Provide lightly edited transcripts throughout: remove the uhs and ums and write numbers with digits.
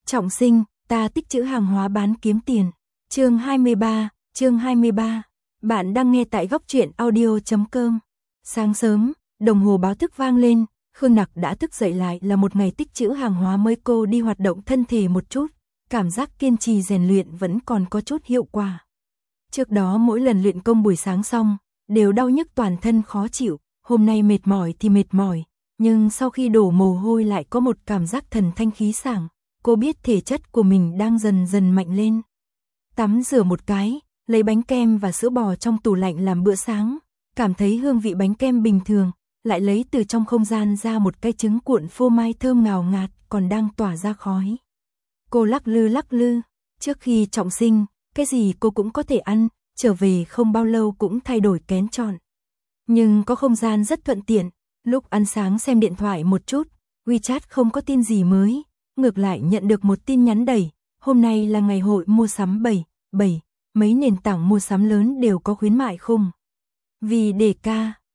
Trọng sinh, ta tích trữ hàng hóa bán kiếm tiền. Chương 23. Bạn đang nghe tại góc truyện audio.com. Sáng sớm, đồng hồ báo thức vang lên, Khương Nặc đã thức dậy. Lại là một ngày tích trữ hàng hóa mới. Cô đi hoạt động thân thể một chút, cảm giác kiên trì rèn luyện vẫn còn có chút hiệu quả. Trước đó mỗi lần luyện công buổi sáng xong, đều đau nhức toàn thân khó chịu, hôm nay mệt mỏi thì mệt mỏi, nhưng sau khi đổ mồ hôi lại có một cảm giác thần thanh khí sảng. Cô biết thể chất của mình đang dần dần mạnh lên. Tắm rửa một cái, lấy bánh kem và sữa bò trong tủ lạnh làm bữa sáng, cảm thấy hương vị bánh kem bình thường, lại lấy từ trong không gian ra một cái trứng cuộn phô mai thơm ngào ngạt còn đang tỏa ra khói. Cô lắc lư, trước khi trọng sinh, cái gì cô cũng có thể ăn, trở về không bao lâu cũng thay đổi kén chọn. Nhưng có không gian rất thuận tiện, lúc ăn sáng xem điện thoại một chút, WeChat không có tin gì mới. Ngược lại nhận được một tin nhắn đẩy, hôm nay là ngày hội mua sắm 7/7, mấy nền tảng mua sắm lớn đều có khuyến mại khủng. Vì DK,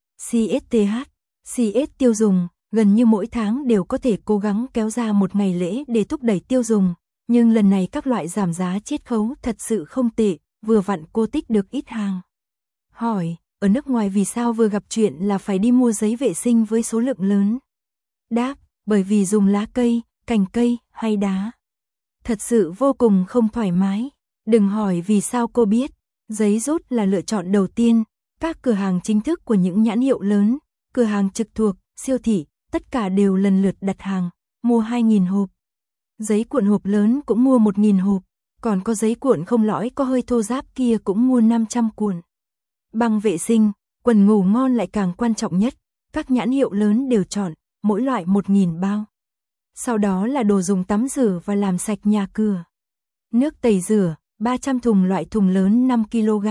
CSTH, CS tiêu dùng, gần như mỗi tháng đều có thể cố gắng kéo ra một ngày lễ để thúc đẩy tiêu dùng, nhưng lần này các loại giảm giá chiết khấu thật sự không tệ, vừa vặn cô tích được ít hàng. Hỏi, ở nước ngoài vì sao vừa gặp chuyện là phải đi mua giấy vệ sinh với số lượng lớn? Đáp, bởi vì dùng lá cây, cành cây hay đá. Thật sự vô cùng không thoải mái. Đừng hỏi vì sao cô biết. Giấy rút là lựa chọn đầu tiên. Các cửa hàng chính thức của những nhãn hiệu lớn, cửa hàng trực thuộc, siêu thị, tất cả đều lần lượt đặt hàng, mua 2.000 hộp. Giấy cuộn hộp lớn cũng mua 1.000 hộp, còn có giấy cuộn không lõi có hơi thô ráp kia cũng mua 500 cuộn. Băng vệ sinh, quần ngủ ngon lại càng quan trọng nhất, các nhãn hiệu lớn đều chọn, mỗi loại 1.000 bao. Sau đó là đồ dùng tắm rửa và làm sạch nhà cửa. Nước tẩy rửa, 300 thùng loại thùng lớn 5 kg.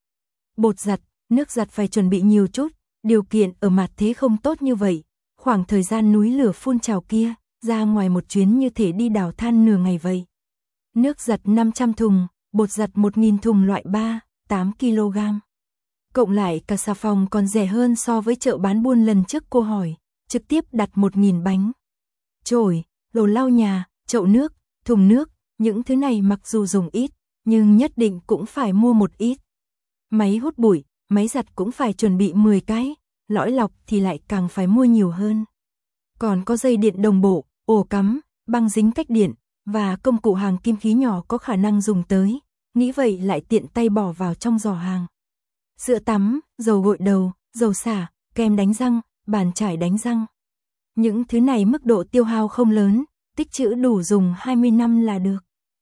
Bột giặt, nước giặt phải chuẩn bị nhiều chút, điều kiện ở mặt thế không tốt như vậy. Khoảng thời gian núi lửa phun trào kia, ra ngoài một chuyến như thể đi đào than nửa ngày vậy. Nước giặt 500 thùng, bột giặt 1.000 thùng loại 3-8 kg. Cộng lại cả xà phòng còn rẻ hơn so với chợ bán buôn lần trước cô hỏi, trực tiếp đặt 1.000 bánh. Chổi, đồ lau nhà, chậu nước, thùng nước, những thứ này mặc dù dùng ít, nhưng nhất định cũng phải mua một ít. Máy hút bụi, máy giặt cũng phải chuẩn bị 10 cái, lõi lọc thì lại càng phải mua nhiều hơn. Còn có dây điện đồng bộ, ổ cắm, băng dính cách điện, và công cụ hàng kim khí nhỏ có khả năng dùng tới, nghĩ vậy lại tiện tay bỏ vào trong giỏ hàng. Sữa tắm, dầu gội đầu, dầu xả, kem đánh răng, bàn chải đánh răng. Những thứ này mức độ tiêu hao không lớn, tích trữ đủ dùng 20 năm là được.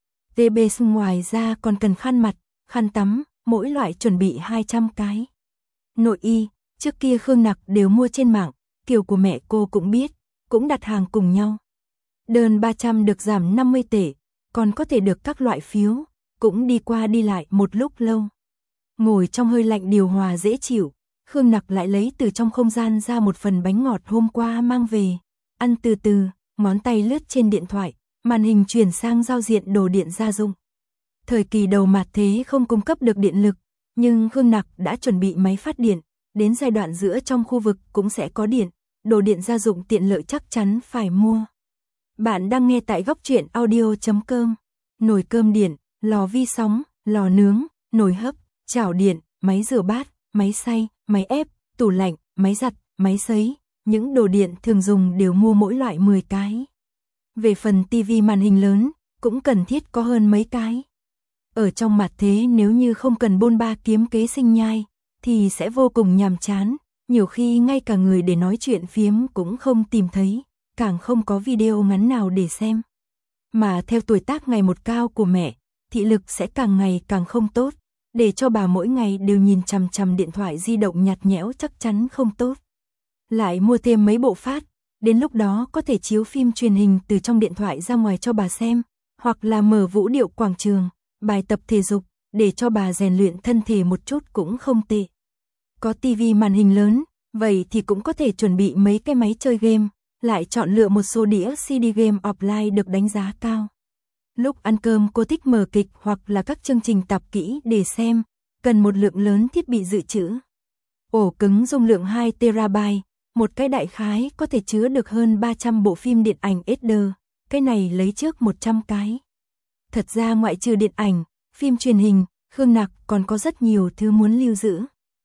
TBS ngoài ra còn cần khăn mặt, khăn tắm, mỗi loại chuẩn bị 200 cái. Nội y, trước kia Khương Nặc đều mua trên mạng, kiểu của mẹ cô cũng biết, cũng đặt hàng cùng nhau. Đơn 300 được giảm 50 tệ, còn có thể được các loại phiếu, cũng đi qua đi lại một lúc lâu. Ngồi trong hơi lạnh điều hòa dễ chịu, Khương Nặc lại lấy từ trong không gian ra một phần bánh ngọt hôm qua mang về. Ăn từ từ, ngón tay lướt trên điện thoại, màn hình chuyển sang giao diện đồ điện gia dụng. Thời kỳ đầu mạt thế không cung cấp được điện lực, nhưng Khương Nặc đã chuẩn bị máy phát điện, đến giai đoạn giữa trong khu vực cũng sẽ có điện, đồ điện gia dụng tiện lợi chắc chắn phải mua. Bạn đang nghe tại góc truyện audio.com. Nồi cơm điện, lò vi sóng, lò nướng, nồi hấp, chảo điện, máy rửa bát, máy xay, máy ép, tủ lạnh, máy giặt, máy sấy, những đồ điện thường dùng đều mua mỗi loại 10 cái. Về phần tivi màn hình lớn, cũng cần thiết có hơn mấy cái. Ở trong mặt thế nếu như không cần bôn ba kiếm kế sinh nhai, thì sẽ vô cùng nhàm chán, nhiều khi ngay cả người để nói chuyện phiếm cũng không tìm thấy, càng không có video ngắn nào để xem. Mà theo tuổi tác ngày một cao của mẹ, thị lực sẽ càng ngày càng không tốt, để cho bà mỗi ngày đều nhìn chằm chằm điện thoại di động nhạt nhẽo chắc chắn không tốt. Lại mua thêm mấy bộ phát, đến lúc đó có thể chiếu phim truyền hình từ trong điện thoại ra ngoài cho bà xem, hoặc là mở vũ điệu quảng trường, bài tập thể dục, để cho bà rèn luyện thân thể một chút cũng không tệ. Có tivi màn hình lớn, vậy thì cũng có thể chuẩn bị mấy cái máy chơi game, lại chọn lựa một số đĩa CD game offline được đánh giá cao. Lúc ăn cơm cô thích mở kịch hoặc là các chương trình tạp kỹ để xem, cần một lượng lớn thiết bị dự trữ. Ổ cứng dung lượng 2 TB, một cái đại khái có thể chứa được hơn 300 bộ phim điện ảnh HD, cái này lấy trước 100 cái. Thật ra ngoại trừ điện ảnh, phim truyền hình, Khương Nặc còn có rất nhiều thứ muốn lưu giữ.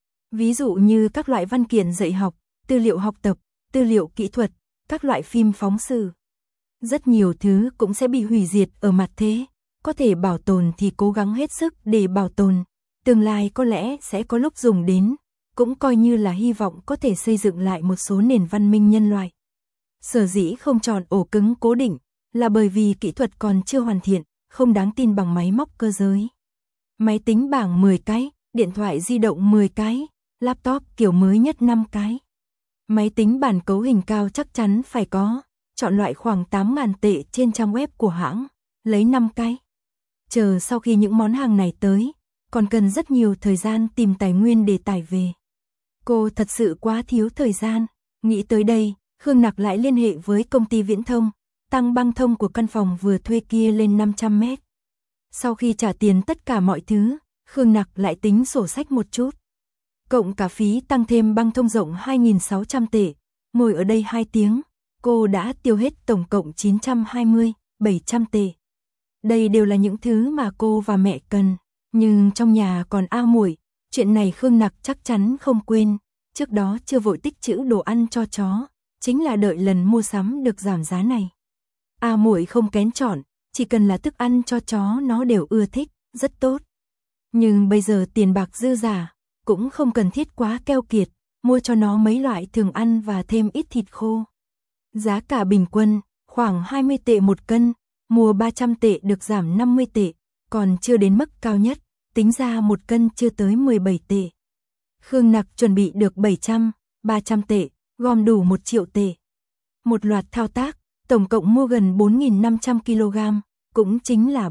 Ví dụ như các loại văn kiện dạy học, tư liệu học tập, tư liệu kỹ thuật, các loại phim phóng sự. Rất nhiều thứ cũng sẽ bị hủy diệt ở mặt thế, có thể bảo tồn thì cố gắng hết sức để bảo tồn, tương lai có lẽ sẽ có lúc dùng đến, cũng coi như là hy vọng có thể xây dựng lại một số nền văn minh nhân loại. Sở dĩ không chọn ổ cứng cố định, là bởi vì kỹ thuật còn chưa hoàn thiện, không đáng tin bằng máy móc cơ giới. Máy tính bảng 10 cái, điện thoại di động 10 cái, laptop kiểu mới nhất 5 cái. Máy tính bản cấu hình cao chắc chắn phải có, chọn loại khoảng 8.000 tệ trên trang web của hãng, lấy 5 cái. Chờ sau khi những món hàng này tới, còn cần rất nhiều thời gian tìm tài nguyên để tải về. Cô thật sự quá thiếu thời gian, nghĩ tới đây, Khương Nặc lại liên hệ với công ty viễn thông, tăng băng thông của căn phòng vừa thuê kia lên 500 mét. Sau khi trả tiền tất cả mọi thứ, Khương Nặc lại tính sổ sách một chút. Cộng cả phí tăng thêm băng thông rộng 2.600 tệ, ngồi ở đây 2 tiếng, cô đã tiêu hết tổng cộng 920, 700 tệ. Đây đều là những thứ mà cô và mẹ cần, nhưng trong nhà còn A Muội, chuyện này Khương Nặc chắc chắn không quên, trước đó chưa vội tích trữ đồ ăn cho chó, chính là đợi lần mua sắm được giảm giá này. A Muội không kén chọn, chỉ cần là thức ăn cho chó nó đều ưa thích, rất tốt. Nhưng bây giờ tiền bạc dư giả, cũng không cần thiết quá keo kiệt, mua cho nó mấy loại thường ăn và thêm ít thịt khô. Giá cả bình quân, khoảng 20 tệ một cân, mua 300 tệ được giảm 50 tệ, còn chưa đến mức cao nhất, tính ra một cân chưa tới 17 tệ. Khương Nặc chuẩn bị được 700, 300 tệ, gom đủ 1 triệu tệ. Một loạt thao tác, tổng cộng mua gần 4.500 kg, cũng chính là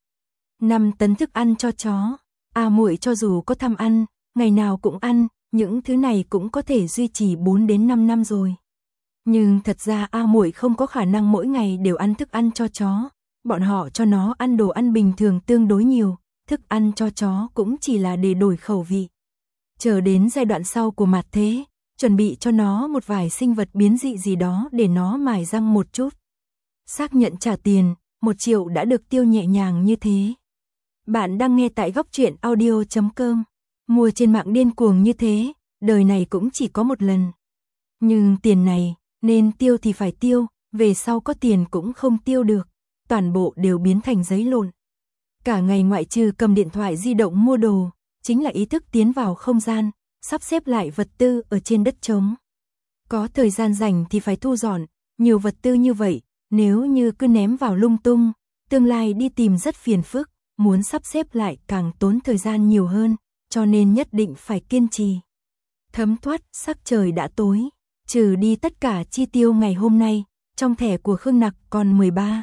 5 tấn thức ăn cho chó. A Muội cho dù có tham ăn, ngày nào cũng ăn, những thứ này cũng có thể duy trì 4 đến 5 năm rồi. Nhưng thật ra A Muội không có khả năng mỗi ngày đều ăn thức ăn cho chó, bọn họ cho nó ăn đồ ăn bình thường tương đối nhiều, thức ăn cho chó cũng chỉ là để đổi khẩu vị. Chờ đến giai đoạn sau của mặt thế, chuẩn bị cho nó một vài sinh vật biến dị gì đó để nó mài răng một chút. Xác nhận trả tiền, 1 triệu đã được tiêu nhẹ nhàng như thế. Bạn đang nghe tại góc truyện audio.com. Mua trên mạng điên cuồng như thế, đời này cũng chỉ có một lần. Nhưng tiền này, nên tiêu thì phải tiêu, về sau có tiền cũng không tiêu được. Toàn bộ đều biến thành giấy lộn. Cả ngày ngoại trừ cầm điện thoại di động mua đồ, chính là ý thức tiến vào không gian, sắp xếp lại vật tư ở trên đất trống. Có thời gian rảnh thì phải thu dọn, nhiều vật tư như vậy, nếu như cứ ném vào lung tung, tương lai đi tìm rất phiền phức, muốn sắp xếp lại càng tốn thời gian nhiều hơn, cho nên nhất định phải kiên trì. Thấm thoát, sắc trời đã tối, trừ đi tất cả chi tiêu ngày hôm nay, trong thẻ của Khương Nặc còn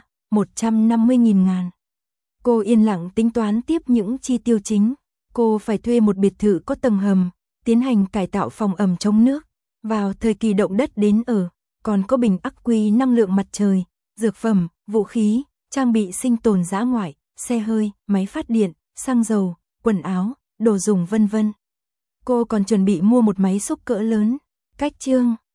150.000 ngàn. Cô yên lặng tính toán tiếp những chi tiêu chính, cô phải thuê một biệt thự có tầng hầm, tiến hành cải tạo phòng ẩm chống nước, vào thời kỳ động đất đến ở, còn có bình ắc quy năng lượng mặt trời, dược phẩm, vũ khí, trang bị sinh tồn dã ngoại, xe hơi, máy phát điện, xăng dầu, quần áo, đồ dùng vân vân. Cô còn chuẩn bị mua một máy xúc cỡ lớn, cách chương.